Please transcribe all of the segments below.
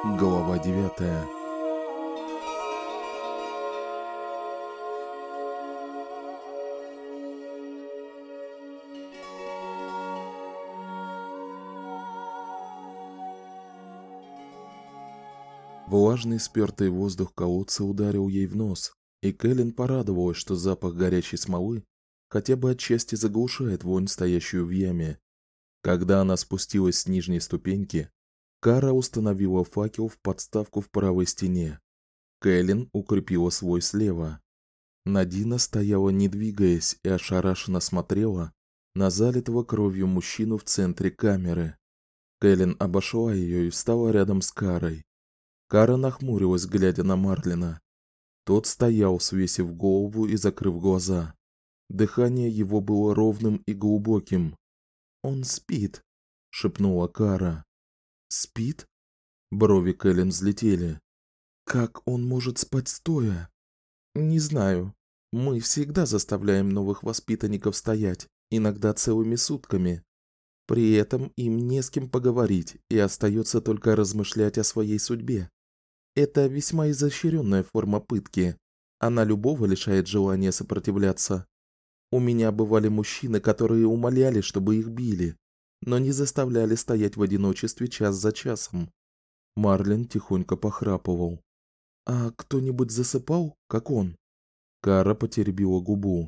Глава 9. Влажный спёртый воздух колодца ударил ей в нос, и Кэлен порадовалась, что запах горячей смолы хотя бы отчасти заглушает вонь, стоящую в яме. Когда она спустилась с нижней ступеньки, Кара установила факел в подставку в правой стене. Кэлен укрепила свой слева. Надина стояла, не двигаясь, и ошарашенно смотрела на залитого кровью мужчину в центре камеры. Кэлен обошла ее и встала рядом с Карой. Кара нахмурилась, глядя на Марлина. Тот стоял, свесив голову и закрыв глаза. Дыхание его было ровным и глубоким. "Он спит", шепнула Кара. "Спит?" Брови Кэлен взлетели. "Как он может спать стоя?" "Не знаю. Мы всегда заставляем новых воспитанников стоять, иногда целыми сутками. При этом им не с кем поговорить, и остается только размышлять о своей судьбе. Это весьма изощренная форма пытки. Она любого лишает желания сопротивляться. У меня бывали мужчины, которые умоляли, чтобы их били, но не заставляли стоять в одиночестве час за часом". Марлин тихонько похрапывал. "А кто-нибудь засыпал, как он?" Кара потеребила губу.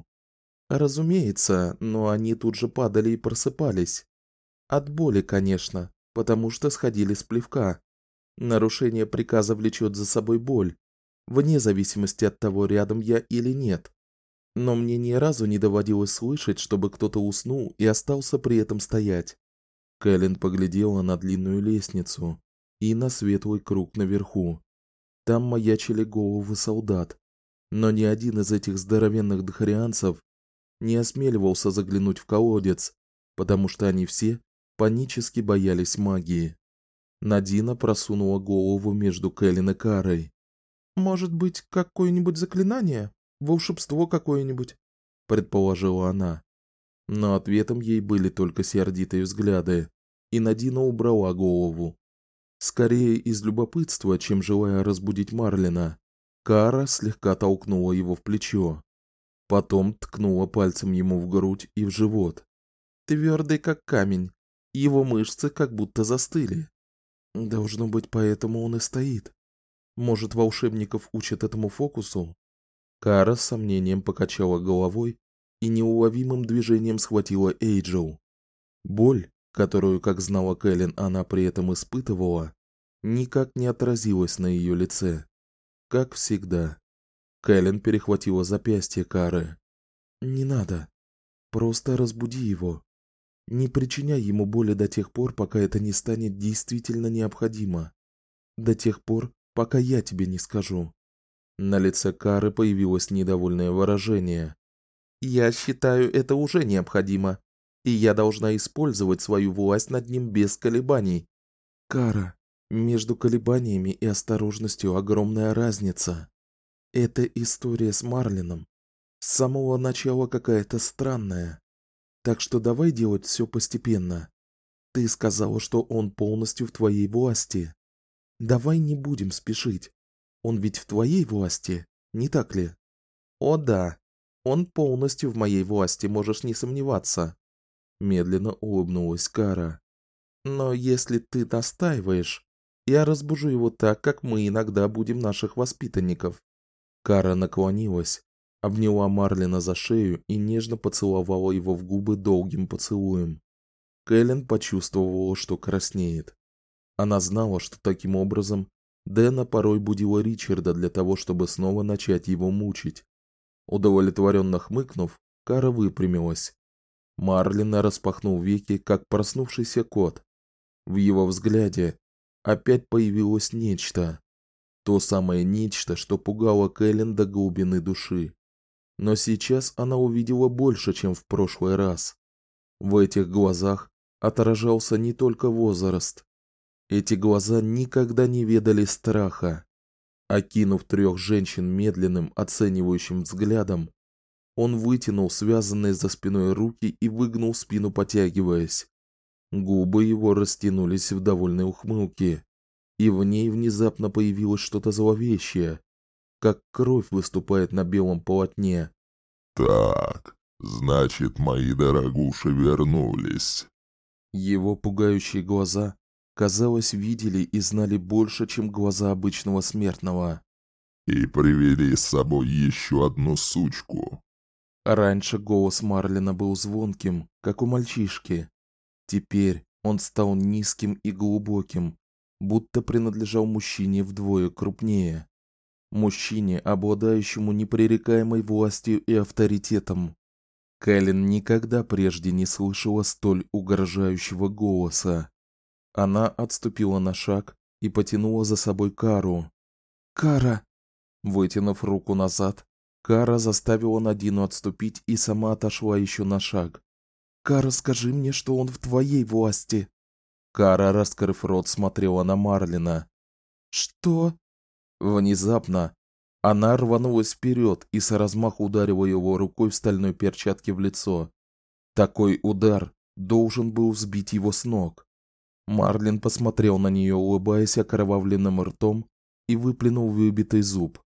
"Разумеется, но они тут же падали и просыпались. От боли, конечно, потому что сходили с плевка. Нарушение приказа влечет за собой боль, вне зависимости от того, рядом я или нет. Но мне ни разу не доводилось слышать, чтобы кто-то уснул и остался при этом стоять". Кэлен поглядела на длинную лестницу и на светлый круг наверху. Там маячили головы солдат, но ни один из этих здоровенных дхарианцев не осмеливался заглянуть в колодец, потому что они все панически боялись магии. Надина просунула голову между Кэлен и Карой. "Может быть, какое-нибудь заклинание? Волшебство какое-нибудь?" предположила она. Но ответом ей были только сердитые взгляды, и Надина убрала голову. Скорее из любопытства, чем желая разбудить Марлина, Кара слегка толкнула его в плечо. Потом ткнула пальцем ему в грудь и в живот. "Твёрдый как камень, его мышцы как будто застыли. Должно быть, поэтому он и стоит. Может, волшебников учат этому фокусу?" Кара с сомнением покачала головой и неуловимым движением схватила Эйджел. Боль, которую, как знала Кэлен, она при этом испытывала, никак не отразилась на ее лице. Как всегда. Кэлен перехватила запястье Кары. "Не надо. Просто разбуди его. Не причиняй ему боли до тех пор, пока это не станет действительно необходимо. До тех пор, пока я тебе не скажу". На лице Кары появилось недовольное выражение. "Я считаю, это уже необходимо, и я должна использовать свою власть над ним без колебаний". "Кара, между колебаниями и осторожностью огромная разница. Эта история с Марлином с самого начала какая-то странная. Так что давай делать все постепенно. Ты сказала, что он полностью в твоей власти. Давай не будем спешить. Он ведь в твоей власти, не так ли?" "О да, он полностью в моей власти, можешь не сомневаться", медленно улыбнулась Кара. "Но если ты настаиваешь, я разбужу его так, как мы иногда будем наших воспитанников". Кара наклонилась, обняла Марлина за шею и нежно поцеловала его в губы долгим поцелуем. Кэлен почувствовала, что краснеет. Она знала, что таким образом Дэна порой будила Ричарда для того, чтобы снова начать его мучить. Удовлетворенно хмыкнув, Кара выпрямилась. Марлин распахнул веки, как проснувшийся кот. В его взгляде опять появилось нечто. То самое нечто, что пугало Кэлен до глубины души. Но сейчас она увидела больше, чем в прошлый раз. В этих глазах отражался не только возраст. Эти глаза никогда не ведали страха. Окинув 3 женщин медленным, оценивающим взглядом, он вытянул связанные за спиной руки и выгнул спину, потягиваясь. Губы его растянулись в довольной ухмылке. и в ней внезапно появилось что-то зловещее, как кровь выступает на белом полотне. Так, значит, мои дорогуши вернулись. Его пугающие глаза, казалось, видели и знали больше, чем глаза обычного смертного. И привели с собой еще одну сучку. Раньше голос Марлина был звонким, как у мальчишки. Теперь он стал низким и глубоким, будто принадлежал мужчине вдвое крупнее. Мужчине, обладающему непререкаемой властью и авторитетом. Кэлен никогда прежде не слышала столь угрожающего голоса. Она отступила на шаг и потянула за собой Кару. «Кара!» Вытянув руку назад, Кара заставила Надину отступить и сама отошла еще на шаг. «Кара, скажи мне, что он в твоей власти!» Кара, раскрыв рот, смотрела на Марлина. «Что?» Внезапно она рванулась вперед и с размаху ударила его рукой в стальной перчатке в лицо. Такой удар должен был сбить его с ног. Марлин посмотрел на нее, улыбаясь окровавленным ртом, и выплюнул выбитый зуб.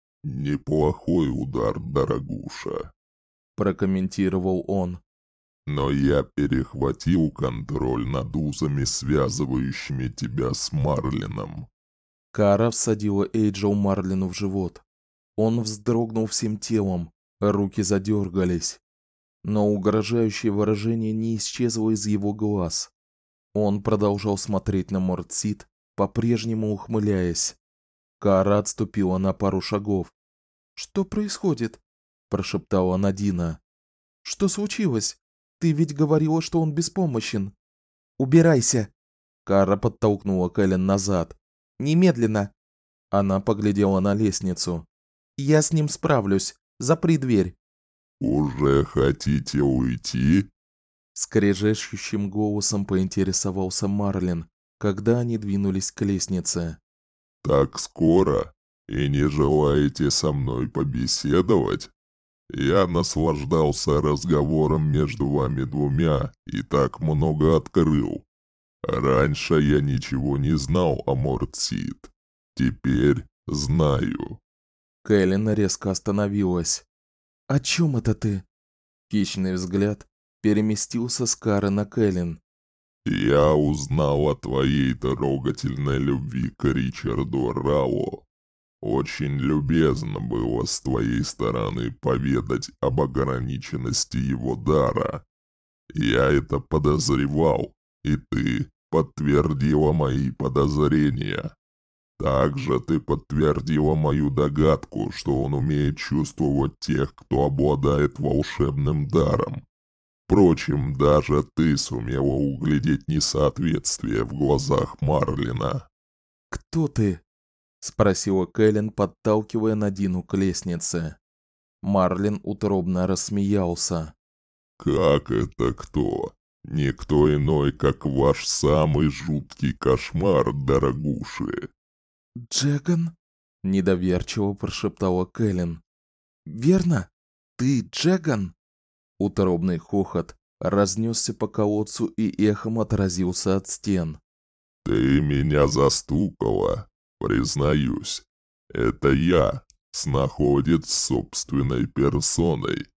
«Неплохой удар, дорогуша», — прокомментировал он. «Но я перехватил контроль над узами, связывающими тебя с Марлином». Кара всадила Эйджел Марлину в живот. Он вздрогнул всем телом, руки задергались. Но угрожающее выражение не исчезло из его глаз. Он продолжал смотреть на Мортсид, по-прежнему ухмыляясь. Кара отступила на пару шагов. «Что происходит?» – прошептала Надина. «Что случилось? Ты ведь говорила, что он беспомощен». «Убирайся!» Кара подтолкнула Кэлен назад. «Немедленно!» Она поглядела на лестницу. «Я с ним справлюсь. Запри дверь». «Уже хотите уйти?» Скрежещущим голосом поинтересовался Марлин, когда они двинулись к лестнице. «Так скоро? И не желаете со мной побеседовать? Я наслаждался разговором между вами двумя и так много открыл. Раньше я ничего не знал о Мортсид. Теперь знаю». Кэлен резко остановилась. «О чем это ты?» Хищный взгляд переместился с Кары на Кэлен. «Я узнал о твоей трогательной любви к Ричарду Рао. Очень любезно было с твоей стороны поведать об ограниченности его дара. Я это подозревал, и ты подтвердила мои подозрения. Также ты подтвердила мою догадку, что он умеет чувствовать тех, кто обладает волшебным даром. Впрочем, даже ты сумела углядеть несоответствие в глазах Марлина». «Кто ты?» — спросила Кэлен, подталкивая Надину к лестнице. Марлин утробно рассмеялся. «Как это кто? Никто иной, как ваш самый жуткий кошмар, дорогуши». «Джеган?» — недоверчиво прошептала Кэлен. «Верно? Ты Джеган?» Утробный хохот разнесся по колодцу и эхом отразился от стен. «Ты меня застукала, признаюсь. Это я, снаходец собственной персоной.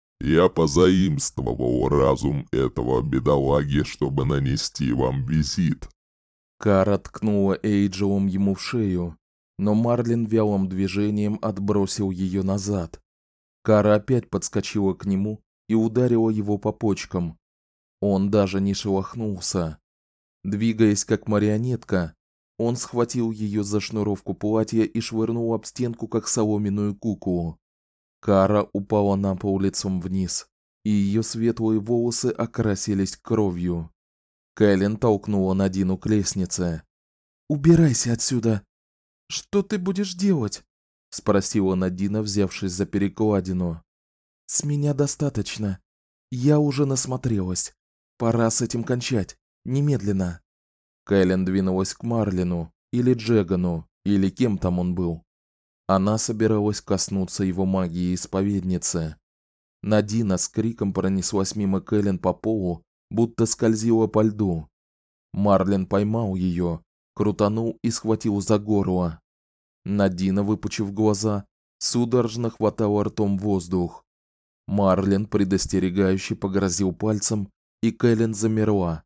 Я позаимствовал разум этого бедолаги, чтобы нанести вам визит». Кара ткнула Эйджелом ему в шею, но Марлин вялым движением отбросил ее назад. Кара опять подскочила к нему и ударила его по почкам. Он даже не шелохнулся. Двигаясь как марионетка, он схватил ее за шнуровку платья и швырнул об стенку, как соломенную куклу. Кара упала на пол лицом вниз, и ее светлые волосы окрасились кровью. Кэлен толкнула Надину к лестнице. «Убирайся отсюда!» «Что ты будешь делать?» — спросила Надина, взявшись за перекладину. «С меня достаточно. Я уже насмотрелась. Пора с этим кончать. Немедленно». Кэлен двинулась к Марлину, или Джегану, или кем там он был. Она собиралась коснуться его магии исповедницы. Надина с криком пронеслась мимо Кэлен по полу, будто скользила по льду. Марлин поймал ее. крутанул и схватил за горло. Надина, выпучив глаза, судорожно хватала ртом воздух. Марлин предостерегающе погрозил пальцем, и Кэлен замерла.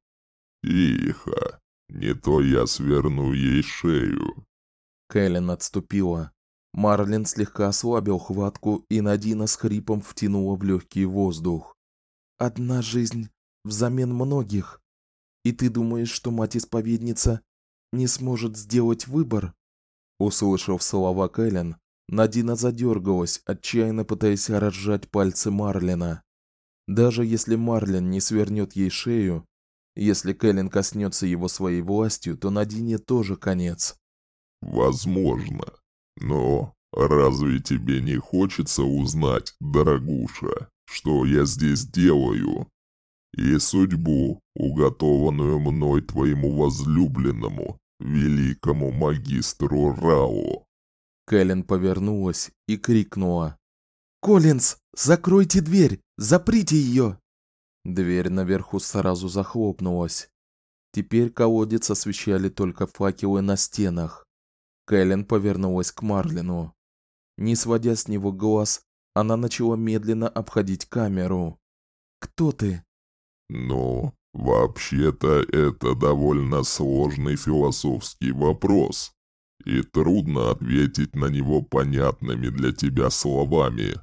«Тихо, не то я сверну ей шею». Кэлен отступила. Марлин слегка ослабил хватку, и Надина с хрипом втянула в легкий воздух. «Одна жизнь взамен многих. И ты думаешь, что мать-исповедница не сможет сделать выбор?» Услышав слова Кэлен, Надина задергалась, отчаянно пытаясь разжать пальцы Марлина. Даже если Марлин не свернет ей шею, если Кэлен коснется его своей властью, то Надине тоже конец. «Возможно. Но разве тебе не хочется узнать, дорогуша, что я здесь делаю? И судьбу, уготованную мной твоему возлюбленному, великому магистру Рао». Кэлен повернулась и крикнула: «Коллинз, закройте дверь! Заприте ее!» Дверь наверху сразу захлопнулась. Теперь колодец освещали только факелы на стенах. Кэлен повернулась к Марлину. Не сводя с него глаз, она начала медленно обходить камеру. «Кто ты?» «Ну, вообще-то это довольно сложный философский вопрос, и трудно ответить на него понятными для тебя словами.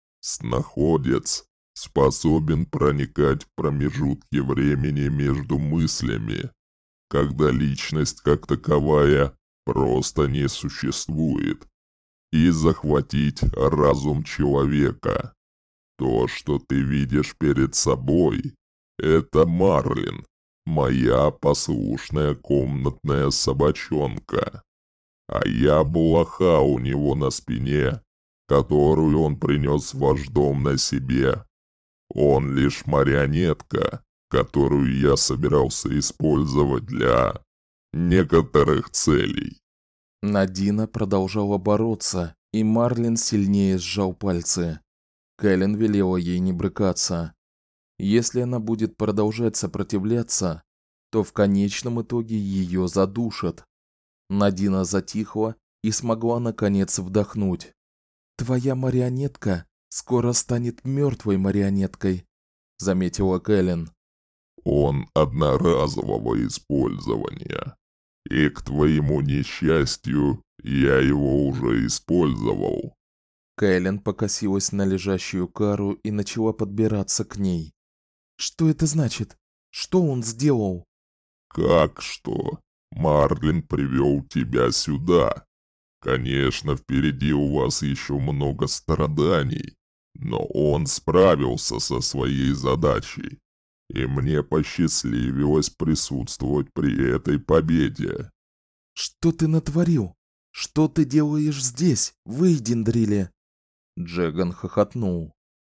Снаходец способен проникать в промежутки времени между мыслями, когда личность как таковая просто не существует, и захватить разум человека. То, что ты видишь перед собой, это Марлин, моя послушная комнатная собачонка. А я блоха у него на спине, которую он принес вождом на себе. Он лишь марионетка, которую я собирался использовать для некоторых целей». Надина продолжала бороться, и Марлин сильнее сжал пальцы. Кэлен велела ей не брыкаться. Если она будет продолжать сопротивляться, то в конечном итоге ее задушат. Надина затихла и смогла наконец вдохнуть. «Твоя марионетка скоро станет мертвой марионеткой», — заметила Кэлен. «Он одноразового использования. И к твоему несчастью, я его уже использовал». Кэлен покосилась на лежащую Кару и начала подбираться к ней. «Что это значит? Что он сделал?» «Как что? Марлин привел тебя сюда. Конечно, впереди у вас еще много страданий, но он справился со своей задачей, и мне посчастливилось присутствовать при этой победе». «Что ты натворил? Что ты делаешь здесь, в Эйдендриле?» Джеган хохотнул.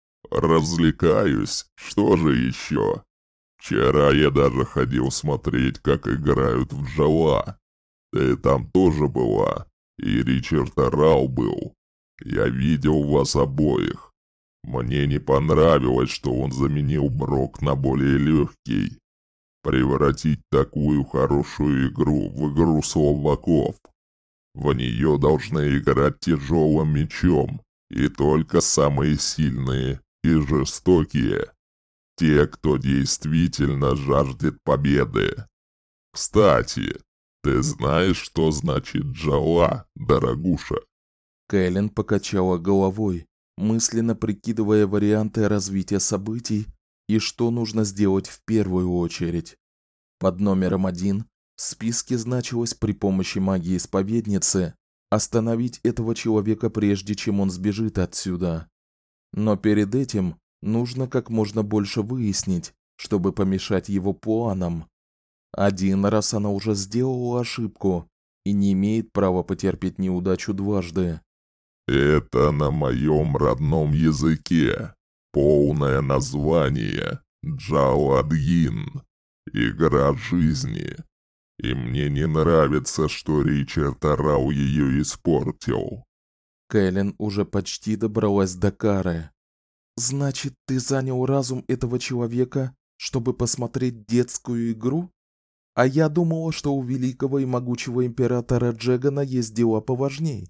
«Развлекаюсь, что же еще? Вчера я даже ходил смотреть, как играют в джала. Ты там тоже была, и Ричард Рау был. Я видел вас обоих. Мне не понравилось, что он заменил Брок на более легкий. Превратить такую хорошую игру в игру слабаков. В нее должны играть тяжелым мечом, и только самые сильные и жестокие. Те, кто действительно жаждет победы. Кстати, ты знаешь, что значит джала, дорогуша?» Кэлен покачала головой, мысленно прикидывая варианты развития событий и что нужно сделать в первую очередь. Под номером 1 в списке значилось при помощи магии исповедницы остановить этого человека прежде, чем он сбежит отсюда. Но перед этим нужно как можно больше выяснить, чтобы помешать его планам. Один раз она уже сделала ошибку и не имеет права потерпеть неудачу дважды. «Это на моем родном языке. Полное название Джаладьин. Игра жизни. И мне не нравится, что Ричард Рау ее испортил». Кэлен уже почти добралась до Кары. «Значит, ты занял разум этого человека, чтобы посмотреть детскую игру?» А я думала, что у великого и могучего императора Джегана есть дела поважней.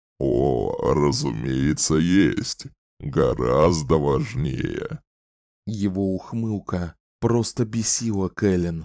О, разумеется, есть. Гораздо важнее. Его ухмылка просто бесила Кэлен.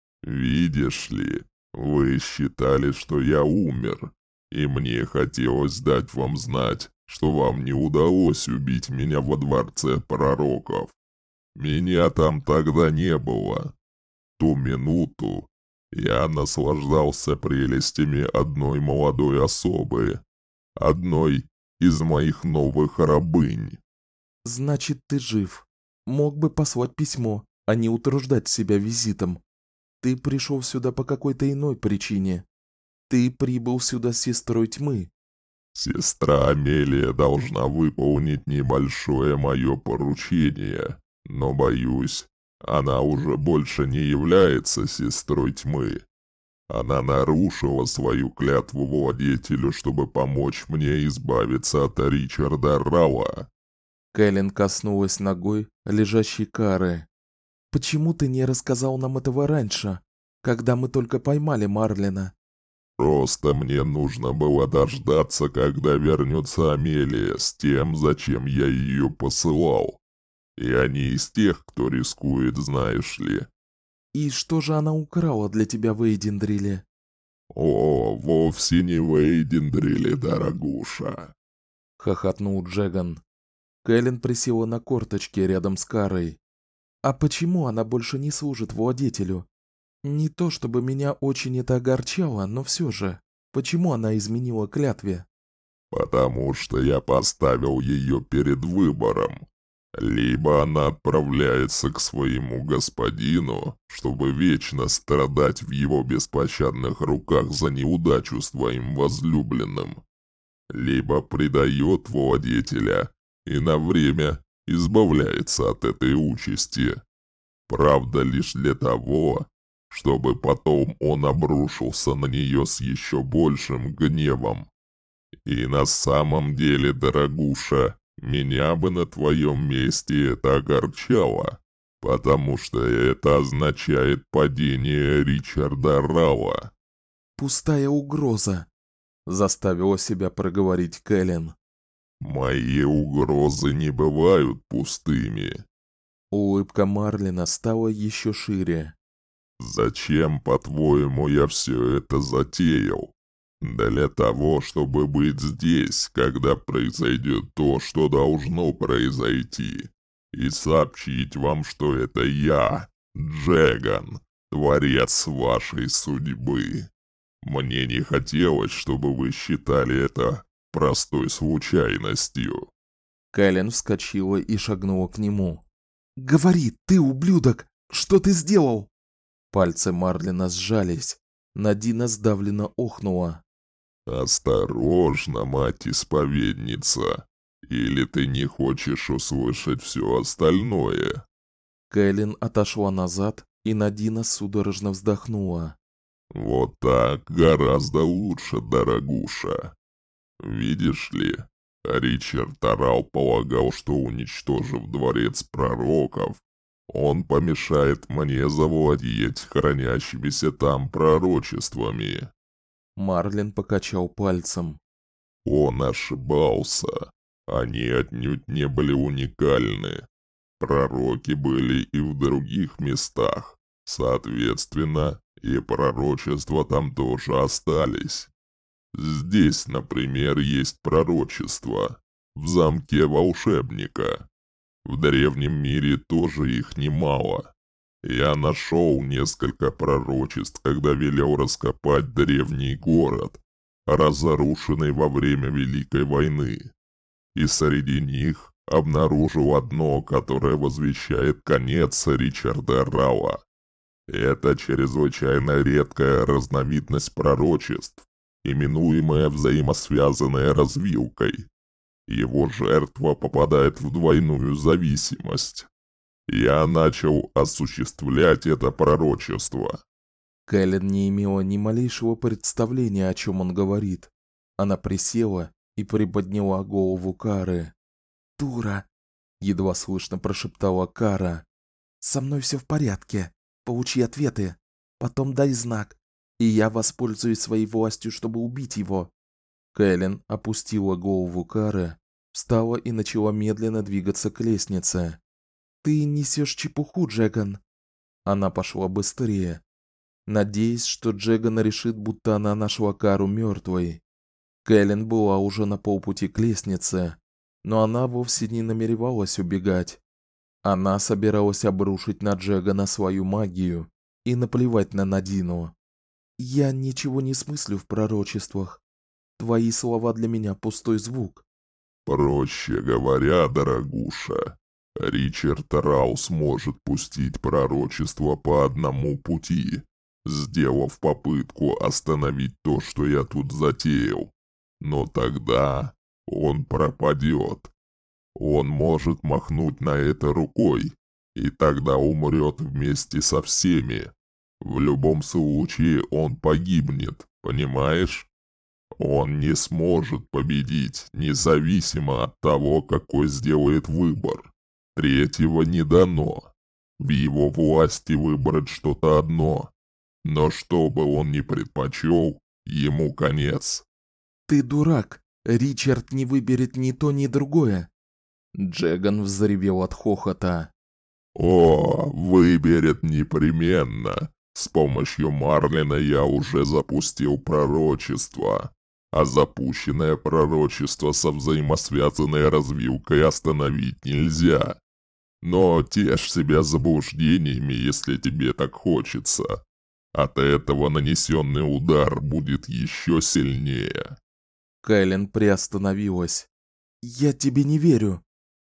Видишь ли, вы считали, что я умер, и мне хотелось дать вам знать, что вам не удалось убить меня во дворце пророков. Меня там тогда не было. Ту минуту я наслаждался прелестями одной молодой особы, одной из моих новых рабынь. Значит, ты жив. Мог бы послать письмо, а не утруждать себя визитом. Ты пришел сюда по какой-то иной причине. Ты прибыл сюда с сестрой тьмы. Сестра Амелия должна выполнить небольшое мое поручение, но, боюсь, она уже больше не является сестрой тьмы. Она нарушила свою клятву владетелю, чтобы помочь мне избавиться от Ричарда Рауа. Кэлен коснулась ногой лежащей Кары. Почему ты не рассказал нам этого раньше, когда мы только поймали Марлина? Просто мне нужно было дождаться, когда вернется Амелия с тем, зачем я ее посылал. Я не из тех, кто рискует, знаешь ли. И что же она украла для тебя в Эйдендриле? О, вовсе не в Эйдендриле, дорогуша. Хохотнул Джеган. Кэлен присела на корточки рядом с Карой. А почему она больше не служит владетелю? Не то чтобы меня очень это огорчало, но все же. Почему она изменила клятве? Потому что я поставил ее перед выбором. Либо она отправляется к своему господину, чтобы вечно страдать в его беспощадных руках за неудачу с твоим возлюбленным, либо предает владетеля и на время избавляется от этой участи. Правда, лишь для того, чтобы потом он обрушился на нее с еще большим гневом. И на самом деле, дорогуша, меня бы на твоем месте это огорчало, потому что это означает падение Ричарда Рауа. Пустая угроза, заставила себя проговорить Кэлен. Мои угрозы не бывают пустыми. Улыбка Марлина стала еще шире. Зачем, по-твоему, я все это затеял? Для того, чтобы быть здесь, когда произойдет то, что должно произойти, и сообщить вам, что это я, Джеган, творец вашей судьбы. Мне не хотелось, чтобы вы считали это простой случайностью. Кэлен вскочила и шагнула к нему. «Говори, ты ублюдок! Что ты сделал?» Пальцы Марлина сжались. Надина сдавленно охнула. «Осторожно, мать-исповедница, или ты не хочешь услышать все остальное?» Кэлен отошла назад, и Надина судорожно вздохнула. «Вот так гораздо лучше, дорогуша. Видишь ли, Ричард Тарал полагал, что, уничтожив дворец пророков, он помешает мне завладеть хранящимися там пророчествами. Марлин покачал пальцем. Он ошибался. Они отнюдь не были уникальны. Пророки были и в других местах. Соответственно, и пророчества там тоже остались. Здесь, например, есть пророчество. В замке волшебника. В древнем мире тоже их немало. Я нашел несколько пророчеств, когда велел раскопать древний город, разрушенный во время Великой войны. И среди них обнаружил одно, которое возвещает конец Ричарда Рауа. Это чрезвычайно редкая разновидность пророчеств, именуемая взаимосвязанной развилкой. Его жертва попадает в двойную зависимость. Я начал осуществлять это пророчество. Кэлен не имела ни малейшего представления, о чем он говорит. Она присела и приподняла голову Кары. «Тура!» — едва слышно прошептала Кара. «Со мной все в порядке. Получи ответы». Потом дай знак, и я воспользуюсь своей властью, чтобы убить его». Кэлен опустила голову Кары, встала и начала медленно двигаться к лестнице. «Ты несешь чепуху, Джеган». Она пошла быстрее, надеясь, что Джеган решит, будто она нашла Кару мертвой. Кэлен была уже на полпути к лестнице, но она вовсе не намеревалась убегать. Она собиралась обрушить на Джегана свою магию и наплевать на Надину. «Я ничего не смыслю в пророчествах. Твои слова для меня пустой звук». Проще говоря, дорогуша, Ричард Раус может пустить пророчество по одному пути, сделав попытку остановить то, что я тут затеял. Но тогда он пропадет. Он может махнуть на это рукой, и тогда умрет вместе со всеми. В любом случае он погибнет, понимаешь? Он не сможет победить, независимо от того, какой сделает выбор. Третьего не дано. В его власти выбрать что-то одно. Но что бы он ни предпочел, ему конец. «Ты дурак. Ричард не выберет ни то, ни другое». Джеган взревел от хохота. О, выберет непременно. С помощью Марлина я уже запустил пророчество. А запущенное пророчество со взаимосвязанной развилкой остановить нельзя. Но тешь себя заблуждениями, если тебе так хочется. От этого нанесенный удар будет еще сильнее. Кэлен приостановилась. «Я тебе не верю».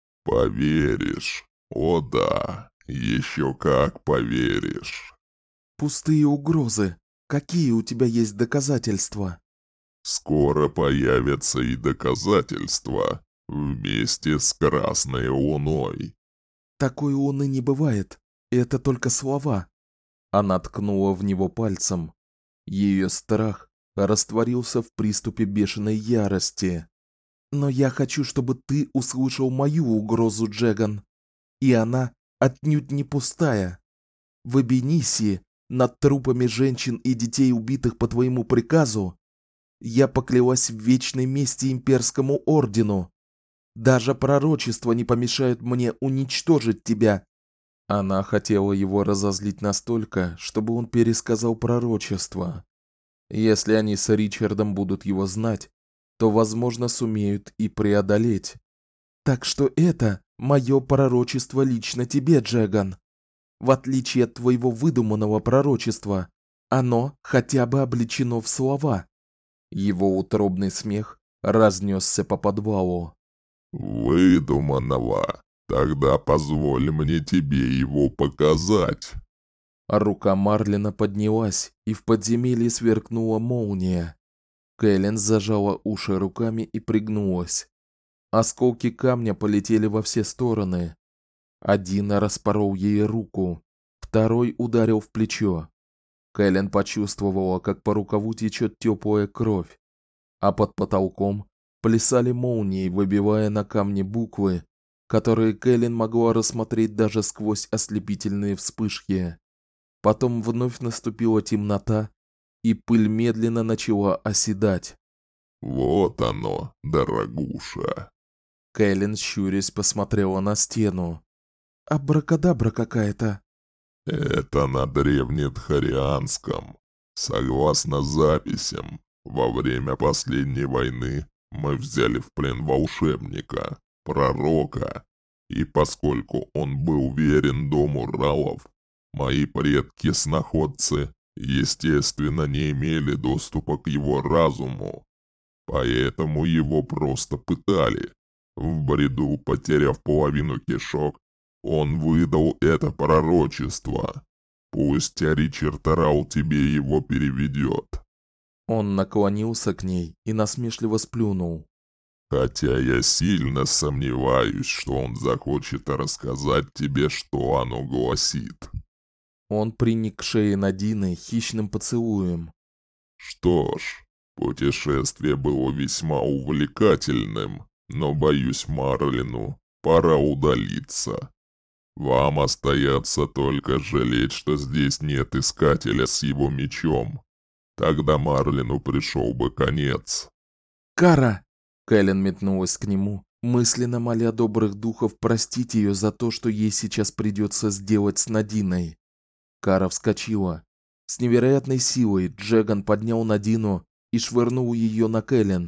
Поверишь? О да, еще как поверишь. «Пустые угрозы. Какие у тебя есть доказательства?» Скоро появятся и доказательства вместе с Красной Луной. «Такой луны не бывает. Это только слова». Она ткнула в него пальцем. Ее страх растворился в приступе бешеной ярости. «Но я хочу, чтобы ты услышал мою угрозу, Джеган. И она отнюдь не пустая. В Эбенисии, над трупами женщин и детей, убитых по твоему приказу, я поклялась в вечной мести имперскому ордену. Даже пророчества не помешают мне уничтожить тебя». Она хотела его разозлить настолько, чтобы он пересказал пророчество. Если они с Ричардом будут его знать, то, возможно, сумеют и преодолеть. «Так что это мое пророчество лично тебе, Джеган. В отличие от твоего выдуманного пророчества, оно хотя бы облечено в слова». Его утробный смех разнесся по подвалу. Выдуманного. Тогда позволь мне тебе его показать. Рука Марлина поднялась, и в подземелье сверкнула молния. Кэлен зажала уши руками и пригнулась. Осколки камня полетели во все стороны. Один распорол ей руку, второй ударил в плечо. Кэлен почувствовала, как по рукаву течет теплая кровь, а под потолком плясали молнии, выбивая на камне буквы, которые Кэлен могла рассмотреть даже сквозь ослепительные вспышки. Потом вновь наступила темнота, и пыль медленно начала оседать. Вот оно, дорогуша. Кэлен, щурясь, посмотрела на стену. «Абракадабра какая-то». Это на древнетхарианском. Согласно записям, во время последней войны мы взяли в плен волшебника, пророка, и поскольку он был верен дому Ралов, мои предки-сноходцы, естественно, не имели доступа к его разуму, поэтому его просто пытали. В бреду, потеряв половину кишок, он выдал это пророчество. Пусть Ричард Рау тебе его переведет. Он наклонился к ней и насмешливо сплюнул. Хотя я сильно сомневаюсь, что он захочет рассказать тебе, что оно гласит. Он приник к шее Надины хищным поцелуем. Что ж, путешествие было весьма увлекательным, но, боюсь, Марлину пора удалиться. Вам остается только жалеть, что здесь нет искателя с его мечом. Тогда Марлину пришел бы конец. «Кара!» Кэлен метнулась к нему, мысленно моля добрых духов простить ее за то, что ей сейчас придется сделать с Надиной. Кара вскочила. С невероятной силой Джеган поднял Надину и швырнул ее на Кэлен.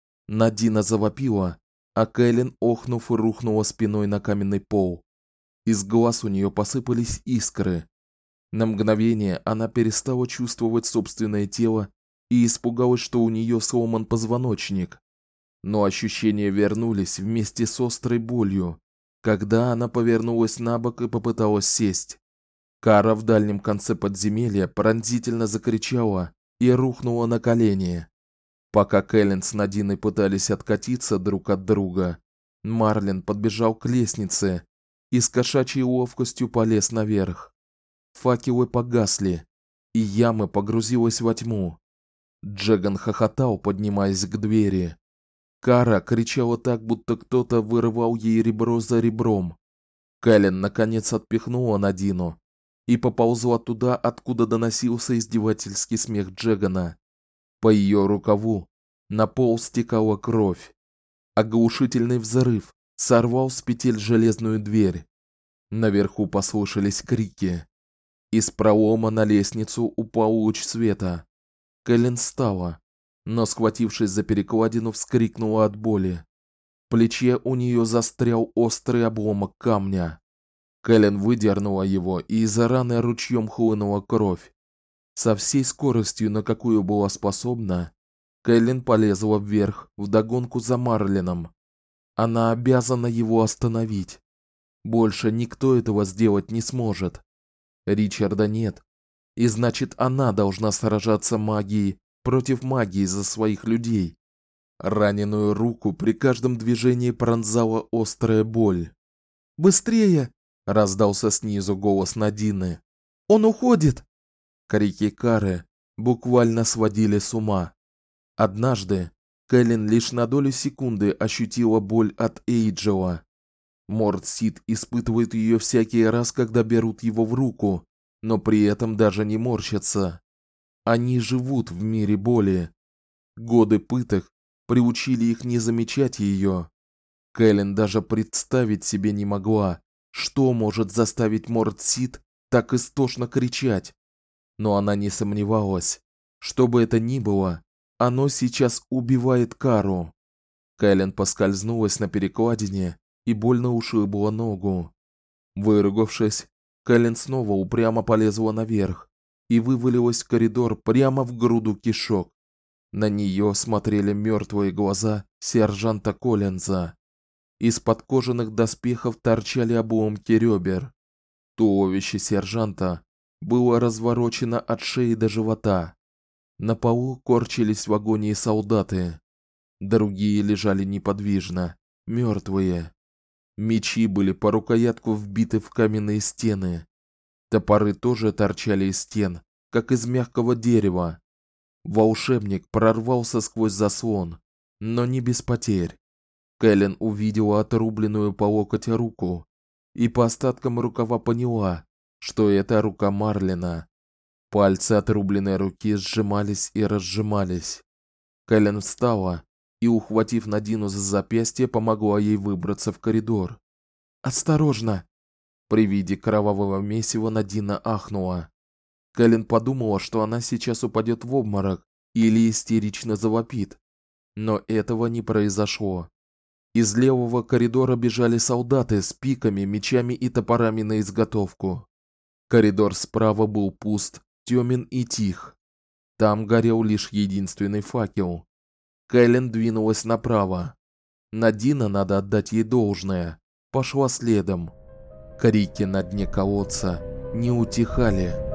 Надина завопила, а Кэлен, охнув, рухнула спиной на каменный пол. Из глаз у нее посыпались искры. На мгновение она перестала чувствовать собственное тело и испугалась, что у нее сломан позвоночник. Но ощущения вернулись вместе с острой болью, когда она повернулась набок и попыталась сесть. Кара в дальнем конце подземелья пронзительно закричала и рухнула на колени. Пока Кэлен с Надиной пытались откатиться друг от друга, Марлин подбежал к лестнице и с кошачьей ловкостью полез наверх. Факелы погасли, и яма погрузилась во тьму. Джеган хохотал, поднимаясь к двери. Кара кричала так, будто кто-то вырывал ей ребро за ребром. Кэлен наконец отпихнула Надину и поползла туда, откуда доносился издевательский смех Джегана. По ее рукаву на пол стекала кровь. Оглушительный взрыв сорвал с петель железную дверь. Наверху послышались крики. Из пролома на лестницу упал луч света. Кэлен встала, но, схватившись за перекладину, вскрикнула от боли. В плече у нее застрял острый обломок камня. Кэлен выдернула его, и из раны ручьем хлынула кровь. Со всей скоростью, на какую была способна, Кэлен полезла вверх, вдогонку за Марлином. Она обязана его остановить. Больше никто этого сделать не сможет. Ричарда нет, и значит, она должна сражаться магией против магии за своих людей. Раненую руку при каждом движении пронзала острая боль. «Быстрее!» — раздался снизу голос Надины. «Он уходит!» Крики Кары буквально сводили с ума. Однажды Кэлен лишь на долю секунды ощутила боль от Эйджела. Морд Сид испытывает ее всякий раз, когда берут его в руку, но при этом даже не морщатся. Они живут в мире боли. Годы пыток приучили их не замечать ее. Кэлен даже представить себе не могла, что может заставить Морд Сид так истошно кричать. Но она не сомневалась, что бы это ни было, оно сейчас убивает Кару. Кэлен поскользнулась на перекладине и больно ушибла ногу. Выругавшись, Кэлен снова упрямо полезла наверх и вывалилась в коридор прямо в груду кишок. На нее смотрели мертвые глаза сержанта Коллинза. Из-под кожаных доспехов торчали обломки ребер. Туловище сержанта было разворочено от шеи до живота. На полу корчились в агонии солдаты. Другие лежали неподвижно, мертвые. Мечи были по рукоятку вбиты в каменные стены. Топоры тоже торчали из стен, как из мягкого дерева. Волшебник прорвался сквозь заслон, но не без потерь. Кэлен увидела отрубленную по локоть руку и по остаткам рукава поняла, что это рука Марлина. Пальцы отрубленной руки сжимались и разжимались. Кэлен встала и, ухватив Надину за запястье, помогла ей выбраться в коридор. «Осторожно!» При виде кровавого месива Надина ахнула. Кэлен подумала, что она сейчас упадет в обморок или истерично завопит. Но этого не произошло. Из левого коридора бежали солдаты с пиками, мечами и топорами на изготовку. Коридор справа был пуст, тёмен и тих. Там горел лишь единственный факел. Кэлен двинулась направо. Надина, надо отдать ей должное, пошла следом. Крики на дне колодца не утихали.